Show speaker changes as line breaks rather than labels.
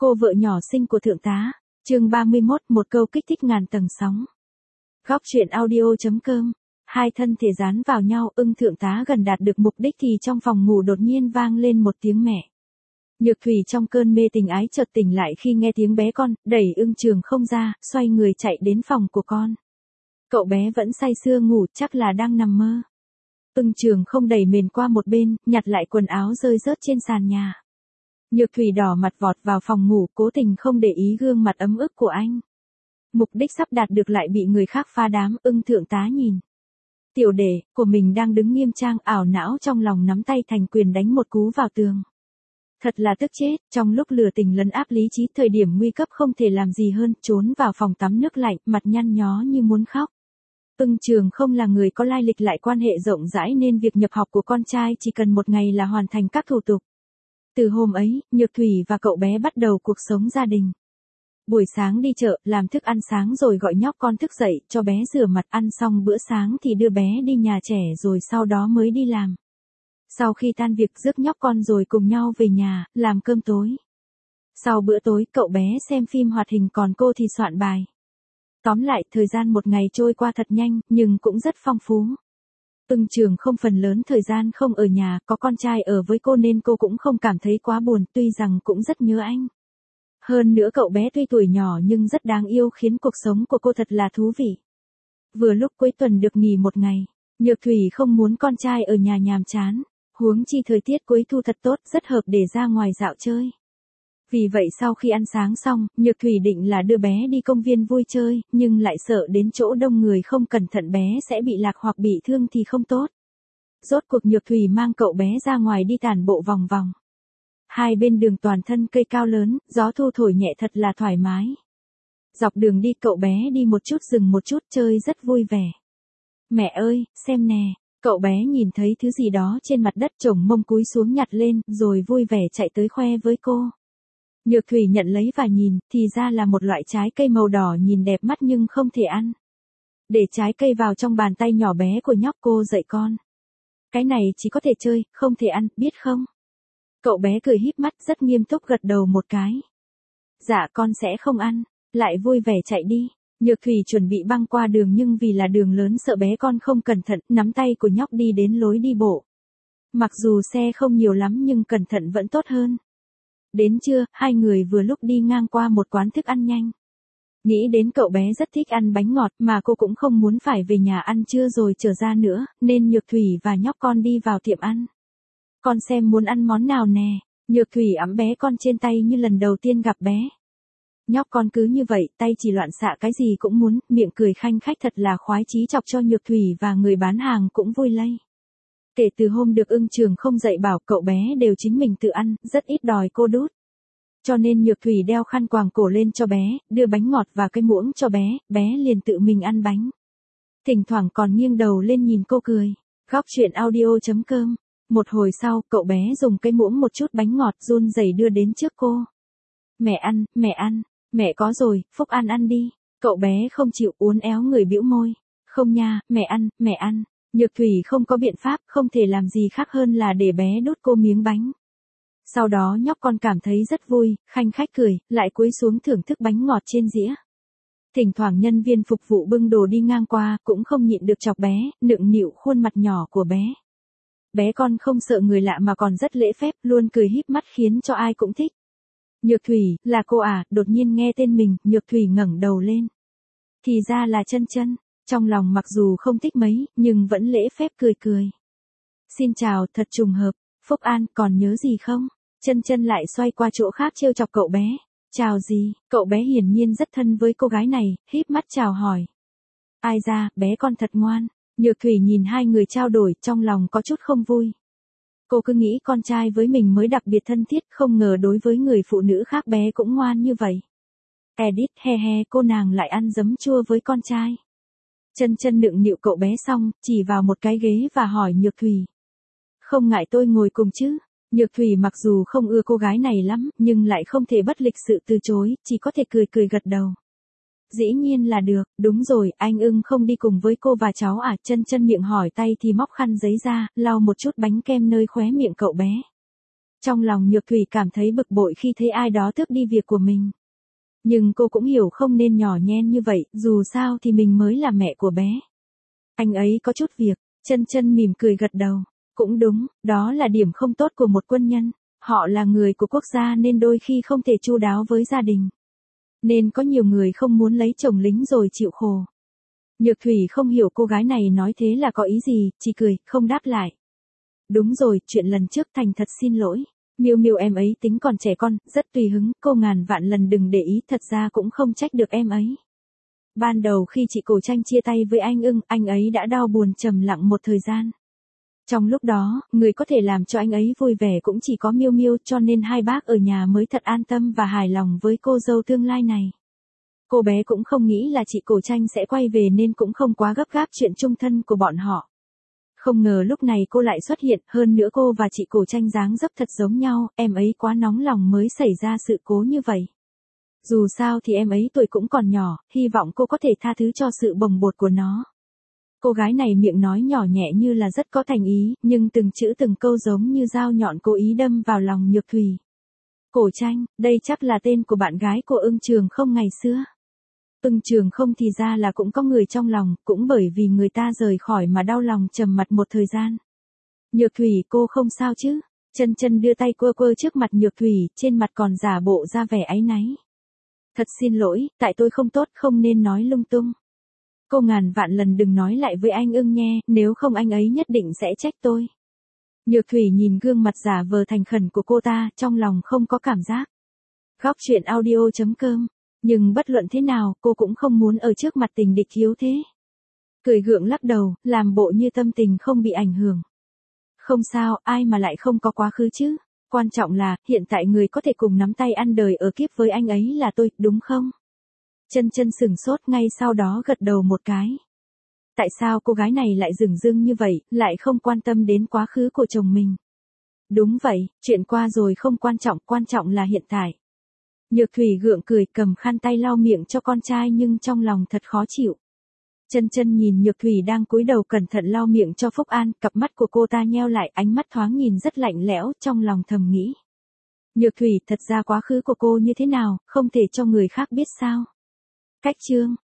Cô vợ nhỏ xinh của thượng tá. Chương 31, một câu kích thích ngàn tầng sóng. Góc truyện audio.com. Hai thân thể dán vào nhau, Ưng thượng tá gần đạt được mục đích thì trong phòng ngủ đột nhiên vang lên một tiếng mẹ. Nhược Thủy trong cơn mê tình ái chợt tỉnh lại khi nghe tiếng bé con, đẩy Ưng Trường không ra, xoay người chạy đến phòng của con. Cậu bé vẫn say sưa ngủ, chắc là đang nằm mơ. Ưng Trường không đẩy mền qua một bên, nhặt lại quần áo rơi rớt trên sàn nhà. Nhược Thủy đỏ mặt vọt vào phòng ngủ, cố tình không để ý gương mặt ấm ức của anh. Mục đích sắp đạt được lại bị người khác phá đám. Ưng thượng tá nhìn tiểu đệ của mình đang đứng nghiêm trang, ảo não trong lòng nắm tay thành quyền đánh một cú vào tường. Thật là tức chết, trong lúc lừa tình lấn áp lý trí, thời điểm nguy cấp không thể làm gì hơn, trốn vào phòng tắm nước lạnh, mặt nhăn nhó như muốn khóc. Ưng Trường không là người có lai lịch lại quan hệ rộng rãi nên việc nhập học của con trai chỉ cần một ngày là hoàn thành các thủ tục. Từ hôm ấy, Nhược Thủy và cậu bé bắt đầu cuộc sống gia đình. Buổi sáng đi chợ, làm thức ăn sáng rồi gọi nhóc con thức dậy, cho bé rửa mặt, ăn xong bữa sáng thì đưa bé đi nhà trẻ rồi sau đó mới đi làm. Sau khi tan việc rước nhóc con rồi cùng nhau về nhà, làm cơm tối. Sau bữa tối, cậu bé xem phim hoạt hình còn cô thì soạn bài. Tóm lại, thời gian một ngày trôi qua thật nhanh, nhưng cũng rất phong phú. Ưng Trường không phần lớn thời gian không ở nhà, có con trai ở với cô nên cô cũng không cảm thấy quá buồn, tuy rằng cũng rất nhớ anh. Hơn nữa cậu bé tuy tuổi nhỏ nhưng rất đáng yêu khiến cuộc sống của cô thật là thú vị. Vừa lúc cuối tuần được nghỉ một ngày, Nhược Thủy không muốn con trai ở nhà nhàm chán, huống chi thời tiết cuối thu thật tốt, rất hợp để ra ngoài dạo chơi. Vì vậy sau khi ăn sáng xong, Nhược Thủy định là đưa bé đi công viên vui chơi, nhưng lại sợ đến chỗ đông người không cẩn thận bé sẽ bị lạc hoặc bị thương thì không tốt. Rốt cuộc Nhược Thủy mang cậu bé ra ngoài đi tản bộ vòng vòng. Hai bên đường toàn thân cây cao lớn, gió thu thổi nhẹ thật là thoải mái. Dọc đường đi cậu bé đi một chút dừng một chút chơi rất vui vẻ. Mẹ ơi, xem nè, cậu bé nhìn thấy thứ gì đó trên mặt đất chổng mông cúi xuống nhặt lên rồi vui vẻ chạy tới khoe với cô. Nhược Thủy nhận lấy và nhìn, thì ra là một loại trái cây màu đỏ nhìn đẹp mắt nhưng không thể ăn. Để trái cây vào trong bàn tay nhỏ bé của nhóc, cô dạy con. Cái này chỉ có thể chơi, không thể ăn, biết không? Cậu bé cười híp mắt rất nghiêm túc gật đầu một cái. Dạ con sẽ không ăn, lại vui vẻ chạy đi. Nhược Thủy chuẩn bị băng qua đường nhưng vì là đường lớn sợ bé con không cẩn thận, nắm tay của nhóc đi đến lối đi bộ. Mặc dù xe không nhiều lắm nhưng cẩn thận vẫn tốt hơn. Đến trưa, hai người vừa lúc đi ngang qua một quán thức ăn nhanh. Nghĩ đến cậu bé rất thích ăn bánh ngọt mà cô cũng không muốn phải về nhà ăn trưa rồi trở ra nữa, nên Nhược Thủy và nhóc con đi vào tiệm ăn. Con xem muốn ăn món nào nè. Nhược Thủy ẵm bé con trên tay như lần đầu tiên gặp bé. Nhóc con cứ như vậy, tay chỉ loạn xạ cái gì cũng muốn, miệng cười khanh khách thật là khoái chí, chọc cho Nhược Thủy và người bán hàng cũng vui lây. Kể từ hôm được Ưng Trường không dạy bảo, cậu bé đều chính mình tự ăn, rất ít đòi cô đút. Cho nên Nhược Thủy đeo khăn quàng cổ lên cho bé, đưa bánh ngọt và cái muỗng cho bé, bé liền tự mình ăn bánh. Thỉnh thoảng còn nghiêng đầu lên nhìn cô cười. Góc truyện audio.com. Một hồi sau, cậu bé dùng cái muỗng một chút bánh ngọt run rẩy đưa đến trước cô. Mẹ ăn, mẹ có rồi, Phúc ăn đi. Cậu bé không chịu, uốn éo người bĩu môi. Không nha, mẹ ăn. Nhược Thủy không có biện pháp, không thể làm gì khác hơn là để bé đút cô miếng bánh. Sau đó nhóc con cảm thấy rất vui, khanh khách cười, lại cúi xuống thưởng thức bánh ngọt trên dĩa. Thỉnh thoảng nhân viên phục vụ bưng đồ đi ngang qua, cũng không nhịn được chọc bé, nựng nịu khuôn mặt nhỏ của bé. Bé con không sợ người lạ mà còn rất lễ phép, luôn cười híp mắt khiến cho ai cũng thích. Nhược Thủy, là cô à? Đột nhiên nghe tên mình, Nhược Thủy ngẩng đầu lên. Thì ra là Chân Chân, trong lòng mặc dù không thích mấy, nhưng vẫn lễ phép cười cười. Xin chào, thật trùng hợp, Phúc An, còn nhớ gì không? Chân Chân lại xoay qua chỗ khác trêu chọc cậu bé. Chào gì? Cậu bé hiển nhiên rất thân với cô gái này, híp mắt chào hỏi. Ai ra, bé con thật ngoan. Nhược Thủy nhìn hai người trao đổi, trong lòng có chút không vui. Cô cứ nghĩ con trai với mình mới đặc biệt thân thiết, không ngờ đối với người phụ nữ khác bé cũng ngoan như vậy. Edit, he he, cô nàng lại ăn giấm chua với con trai. Chân Chân nựng nịu cậu bé xong, chỉ vào một cái ghế và hỏi Nhược Thủy. Không ngại tôi ngồi cùng chứ? Nhược Thủy mặc dù không ưa cô gái này lắm, nhưng lại không thể bất lịch sự từ chối, chỉ có thể cười cười gật đầu. Dĩ nhiên là được, đúng rồi, anh Ưng không đi cùng với cô và cháu à? Chân Chân miệng hỏi tay thì móc khăn giấy ra, lau một chút bánh kem nơi khóe miệng cậu bé. Trong lòng Nhược Thủy cảm thấy bực bội khi thấy ai đó tước đi việc của mình. Nhưng cô cũng hiểu không nên nhỏ nhen như vậy, dù sao thì mình mới là mẹ của bé. Anh ấy có chút việc, Chân Chân mỉm cười gật đầu. Cũng đúng, đó là điểm không tốt của một quân nhân. Họ là người của quốc gia nên đôi khi không thể chu đáo với gia đình. Nên có nhiều người không muốn lấy chồng lính rồi chịu khổ. Nhược Thủy không hiểu cô gái này nói thế là có ý gì, chỉ cười, không đáp lại. Đúng rồi, chuyện lần trước thành thật xin lỗi. Miêu Miêu em ấy tính còn trẻ con, rất tùy hứng, cô ngàn vạn lần đừng để ý, thật ra cũng không trách được em ấy. Ban đầu khi chị Cổ Tranh chia tay với anh ấy đã đau buồn trầm lặng một thời gian. Trong lúc đó, người có thể làm cho anh ấy vui vẻ cũng chỉ có Miêu Miêu, cho nên hai bác ở nhà mới thật an tâm và hài lòng với cô dâu tương lai này. Cô bé cũng không nghĩ là chị Cổ Tranh sẽ quay về nên cũng không quá gấp gáp chuyện chung thân của bọn họ. Không ngờ lúc này cô lại xuất hiện, hơn nữa cô và chị Cổ Tranh dáng dấp thật giống nhau, em ấy quá nóng lòng mới xảy ra sự cố như vậy. Dù sao thì em ấy tuổi cũng còn nhỏ, hy vọng cô có thể tha thứ cho sự bồng bột của nó. Cô gái này miệng nói nhỏ nhẹ như là rất có thành ý, nhưng từng chữ từng câu giống như dao nhọn cố ý đâm vào lòng Nhược Thủy. Cổ Tranh, đây chắc là tên của bạn gái của Ưng Trường không ngày xưa. Ưng Trường không thì ra là cũng có người trong lòng, cũng bởi vì người ta rời khỏi mà đau lòng trầm mặt một thời gian. Nhược Thủy, cô không sao chứ? Chân Chân đưa tay quơ quơ trước mặt Nhược Thủy, trên mặt còn giả bộ ra vẻ áy náy. Thật xin lỗi, tại tôi không tốt, không nên nói lung tung. Cô ngàn vạn lần đừng nói lại với anh Ưng nghe, nếu không anh ấy nhất định sẽ trách tôi. Nhược Thủy nhìn gương mặt giả vờ thành khẩn của cô ta, trong lòng không có cảm giác. Góc chuyện audio.com. Nhưng bất luận thế nào, cô cũng không muốn ở trước mặt tình địch yếu thế. Cười gượng lắc đầu, làm bộ như tâm tình không bị ảnh hưởng. Không sao, ai mà lại không có quá khứ chứ. Quan trọng là, hiện tại người có thể cùng nắm tay ăn đời ở kiếp với anh ấy là tôi, đúng không? Chân Chân sửng sốt ngay sau đó gật đầu một cái. Tại sao cô gái này lại dửng dưng như vậy, lại không quan tâm đến quá khứ của chồng mình? Đúng vậy, chuyện qua rồi không quan trọng là hiện tại. Nhược Thủy gượng cười cầm khăn tay lau miệng cho con trai nhưng trong lòng thật khó chịu. Chân Chân nhìn Nhược Thủy đang cúi đầu cẩn thận lau miệng cho Phúc An, cặp mắt của cô ta nheo lại, ánh mắt thoáng nhìn rất lạnh lẽo, trong lòng thầm nghĩ. Nhược Thủy, thật ra quá khứ của cô như thế nào, không thể cho người khác biết sao? Cách chương